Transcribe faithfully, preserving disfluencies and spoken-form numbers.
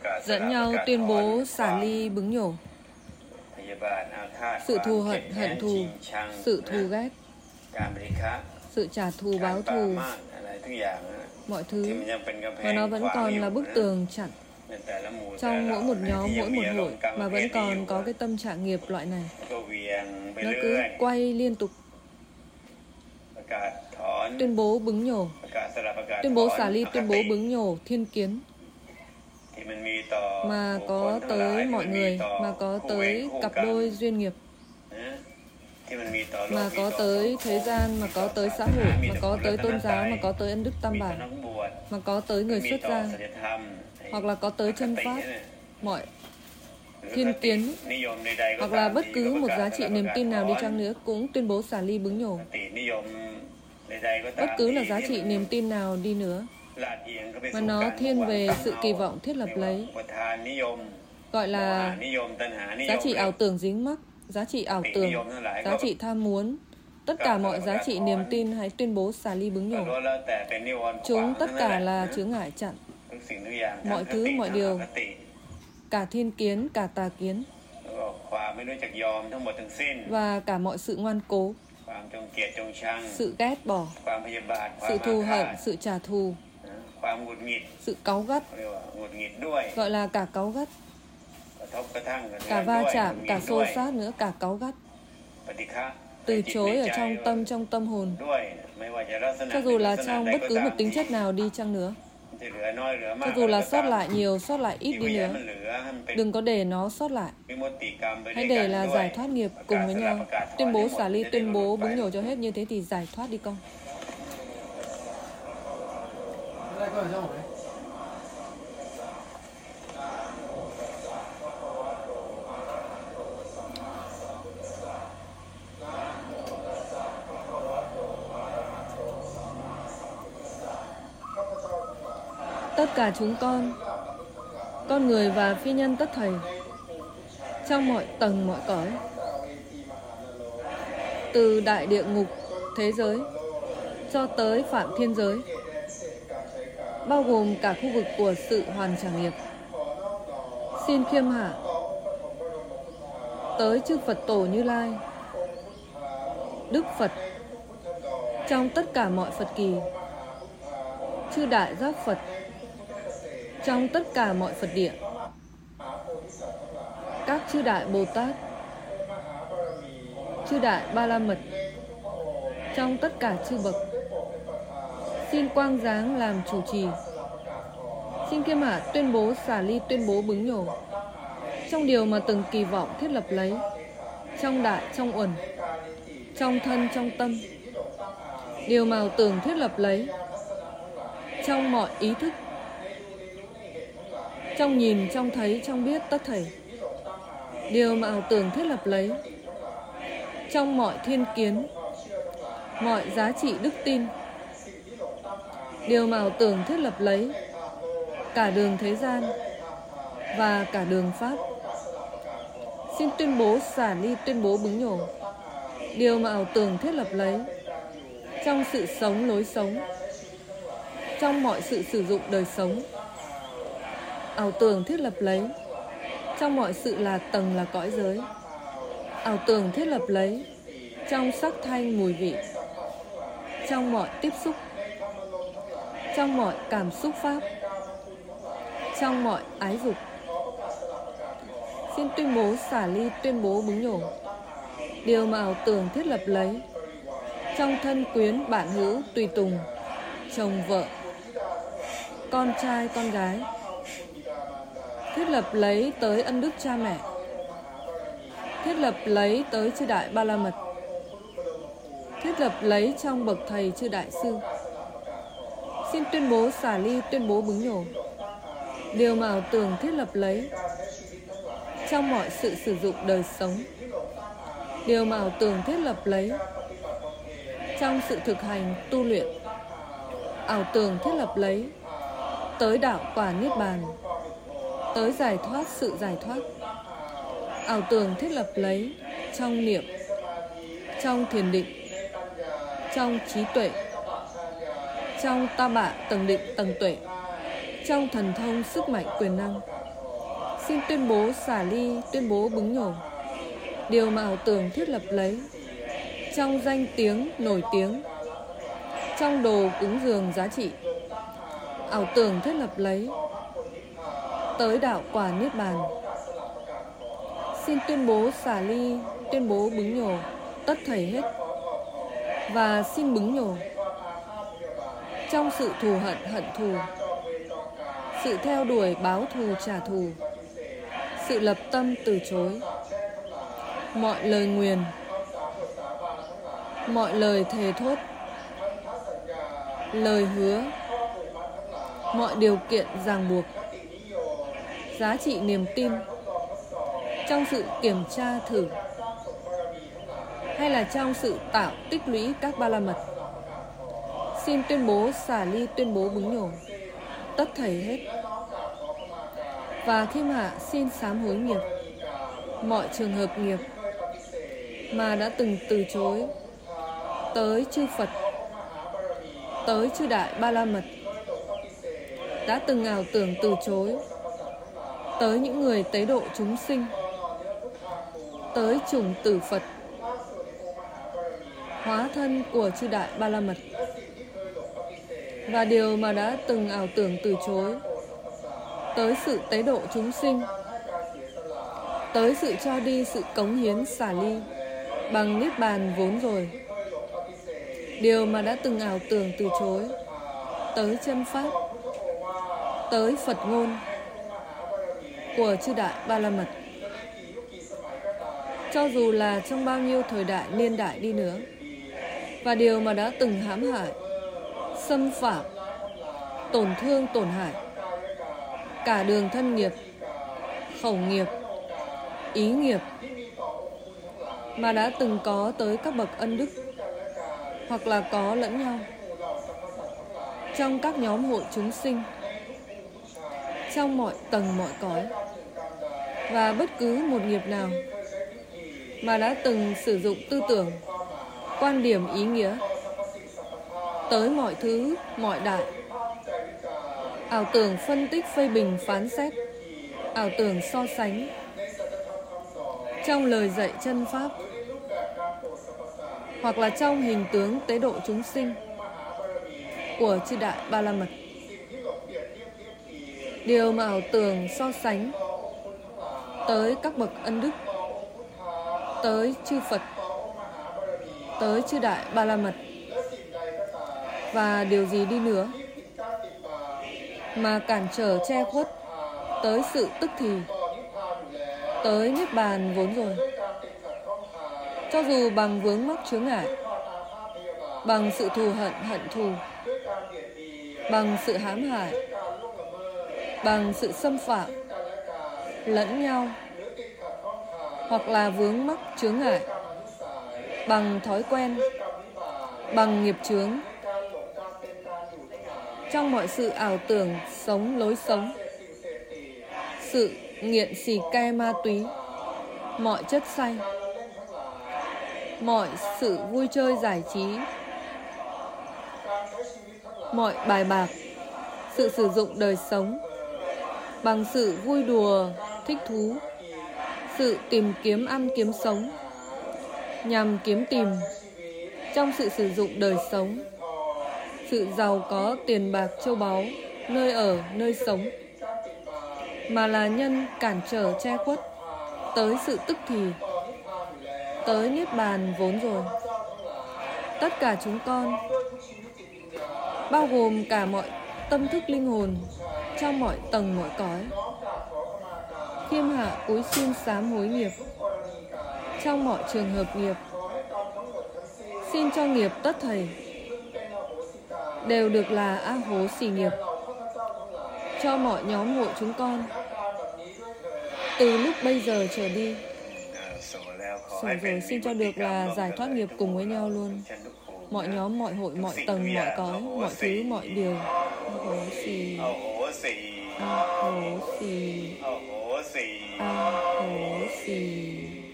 dẫn nhau tuyên bố xả ly bứng nhổ, sự thù hận, hận thù, sự thù ghét, sự trả thù báo thù, mọi thứ. Và nó vẫn còn là bức tường chặn trong mỗi một nhóm, mỗi một hội, mà vẫn còn có cái tâm trạng nghiệp loại này. Nó cứ quay liên tục. Tuyên bố bứng nhổ, tuyên bố xả ly, tuyên bố bứng nhổ, thiên kiến, mà có tới mọi người, mà có tới cặp đôi duyên nghiệp, mà có tới thế gian, mà có tới xã hội, mà có tới tôn giáo, mà có tới ân đức tam bản, mà có tới người xuất gia, hoặc là có tới chân pháp, mọi thiên kiến, hoặc là bất cứ một giá trị niềm tin nào đi chăng nữa cũng tuyên bố xả ly bứng nhổ. Bất cứ là giá trị niềm tin nào đi nữa mà nó thiên về sự kỳ vọng thiết lập lấy, gọi là giá trị ảo tưởng dính mắc, giá trị ảo tưởng, giá trị tham muốn. Tất cả mọi giá trị niềm tin hãy tuyên bố xả ly bứng nhổ. Chúng tất cả là chướng ngại chặn mọi thứ, mọi điều, cả thiên kiến, cả tà kiến, và cả mọi sự ngoan cố, sự ghét bỏ, sự thù hận, sự trả thù, sự cáu gắt, gọi là cả cáu gắt, cả va chạm, cả xô xát nữa, cả cáu gắt, từ chối ở trong tâm, trong tâm hồn, cho dù là trong bất cứ một tính chất nào đi chăng nữa, cho dù là sót lại nhiều, sót lại ít đi nữa, đừng có để nó sót lại. Hãy để là giải thoát nghiệp cùng với nhau. Tuyên bố xả ly, tuyên bố bứng nhổ cho hết, như thế thì giải thoát đi con. Tất cả chúng con, con người và phi nhân tất thảy, trong mọi tầng mọi cõi, từ đại địa ngục thế giới cho tới phạm thiên giới, bao gồm cả khu vực của sự hoàn trả nghiệp, xin khiêm hạ tới chư Phật Tổ Như Lai, Đức Phật, trong tất cả mọi Phật kỳ, chư đại giác Phật, trong tất cả mọi Phật địa, các chư đại Bồ Tát, chư đại Ba La Mật, trong tất cả chư bậc, xin quang giáng làm chủ trì, xin khiêm hạ tuyên bố xả ly, tuyên bố bứng nhổ, trong điều mà từng kỳ vọng thiết lập lấy, trong đại, trong uẩn, trong thân, trong tâm, điều mà ảo tưởng thiết lập lấy, trong mọi ý thức, trong nhìn, trong thấy, trong biết tất thảy, điều mà ảo tưởng thiết lập lấy, trong mọi thiên kiến, mọi giá trị đức tin, điều mà ảo tưởng thiết lập lấy, cả đường thế gian và cả đường pháp, xin tuyên bố xả ly, tuyên bố bứng nhổ, điều mà ảo tưởng thiết lập lấy, trong sự sống, lối sống, trong mọi sự sử dụng đời sống, ảo tưởng thiết lập lấy, trong mọi sự là tầng, là cõi giới, ảo tưởng thiết lập lấy, trong sắc thanh mùi vị, trong mọi tiếp xúc, trong mọi cảm xúc pháp, trong mọi ái dục, xin tuyên bố xả ly, tuyên bố bứng nhổ, điều mà ảo tưởng thiết lập lấy, trong thân quyến, bạn hữu, tùy tùng, chồng vợ, con trai, con gái, thiết lập lấy tới ân đức cha mẹ, thiết lập lấy tới chư đại Ba La Mật, thiết lập lấy trong bậc thầy chư đại sư, xin tuyên bố xả ly, tuyên bố bứng nhổ, điều mà ảo tưởng thiết lập lấy, trong mọi sự sử dụng đời sống, điều mà ảo tưởng thiết lập lấy, trong sự thực hành tu luyện, ảo tưởng thiết lập lấy, tới đạo quả niết bàn, tới giải thoát, sự giải thoát, ảo tưởng thiết lập lấy, trong niệm, trong thiền định, trong trí tuệ, trong ta bạ tầng định tầng tuệ, trong thần thông sức mạnh quyền năng, Xin tuyên bố xả ly, tuyên bố bứng nhổ điều mà ảo tưởng thiết lập lấy, trong danh tiếng nổi tiếng, trong đồ cúng dường giá trị, ảo tưởng thiết lập lấy, tới đạo quả niết bàn. Xin tuyên bố xả ly, tuyên bố bứng nhổ tất thảy hết, và xin bứng nhổ trong sự thù hận hận thù, sự theo đuổi báo thù trả thù, sự lập tâm từ chối, mọi lời nguyền, mọi lời thề thốt, lời hứa, mọi điều kiện ràng buộc, giá trị niềm tin, trong sự kiểm tra thử, hay là trong sự tạo tích lũy các ba la mật. Xin tuyên bố xả ly, tuyên bố bứng nhổ tất thảy hết, và khiêm hạ xin sám hối nghiệp, mọi trường hợp nghiệp mà đã từng từ chối, tới chư Phật, tới chư Đại Ba La Mật, đã từng ảo tưởng từ chối, tới những người tế độ chúng sinh, tới chủng tử Phật, hóa thân của chư Đại Ba La Mật, và điều mà đã từng ảo tưởng từ chối, tới sự tế độ chúng sinh, tới sự cho đi sự cống hiến xả ly bằng niết bàn vốn rồi, điều mà đã từng ảo tưởng từ chối, tới chân pháp, tới Phật ngôn của chư Đại Ba La Mật, cho dù là trong bao nhiêu thời đại niên đại đi nữa, và điều mà đã từng hãm hại, xâm phạm, tổn thương tổn hại cả đường thân nghiệp, khẩu nghiệp, ý nghiệp, mà đã từng có tới các bậc ân đức, hoặc là có lẫn nhau trong các nhóm hội chúng sinh, trong mọi tầng mọi cõi, và bất cứ một nghiệp nào mà đã từng sử dụng tư tưởng, quan điểm ý nghĩa tới mọi thứ, mọi đại, ảo tưởng phân tích phê bình phán xét, ảo tưởng so sánh trong lời dạy chân pháp, hoặc là trong hình tướng tế độ chúng sinh của chư Đại Ba La Mật, điều mà ảo tưởng so sánh tới các bậc ân đức, tới chư Phật, tới chư Đại Ba La Mật, và điều gì đi nữa mà cản trở che khuất tới sự tức thì, tới niết bàn vốn rồi, cho dù bằng vướng mắc chướng ngại, bằng sự thù hận hận thù, bằng sự hãm hại, bằng sự xâm phạm lẫn nhau, hoặc là vướng mắc chướng ngại bằng thói quen, bằng nghiệp chướng, trong mọi sự ảo tưởng sống lối sống, sự nghiện xì ke ma túy, mọi chất say, mọi sự vui chơi giải trí, mọi bài bạc, sự sử dụng đời sống bằng sự vui đùa, thích thú, sự tìm kiếm ăn kiếm sống, nhằm kiếm tìm trong sự sử dụng đời sống, sự giàu có tiền bạc châu báu, nơi ở, nơi sống, mà là nhân cản trở che khuất tới sự tức thì, tới niết bàn vốn rồi. Tất cả chúng con, bao gồm cả mọi tâm thức linh hồn trong mọi tầng mọi cõi, khiêm hạ cúi xin sám hối nghiệp trong mọi trường hợp nghiệp, xin cho nghiệp tất thảy đều được là A Hố xì nghiệp cho mọi nhóm hội chúng con từ lúc bây giờ trở đi. Sổ rồi xin cho được là giải thoát nghiệp cùng với nhau luôn, mọi nhóm, mọi hội, mọi tầng, mọi cõi, mọi thứ, mọi điều. A Hố xì, A Hố xì, A Hố xì.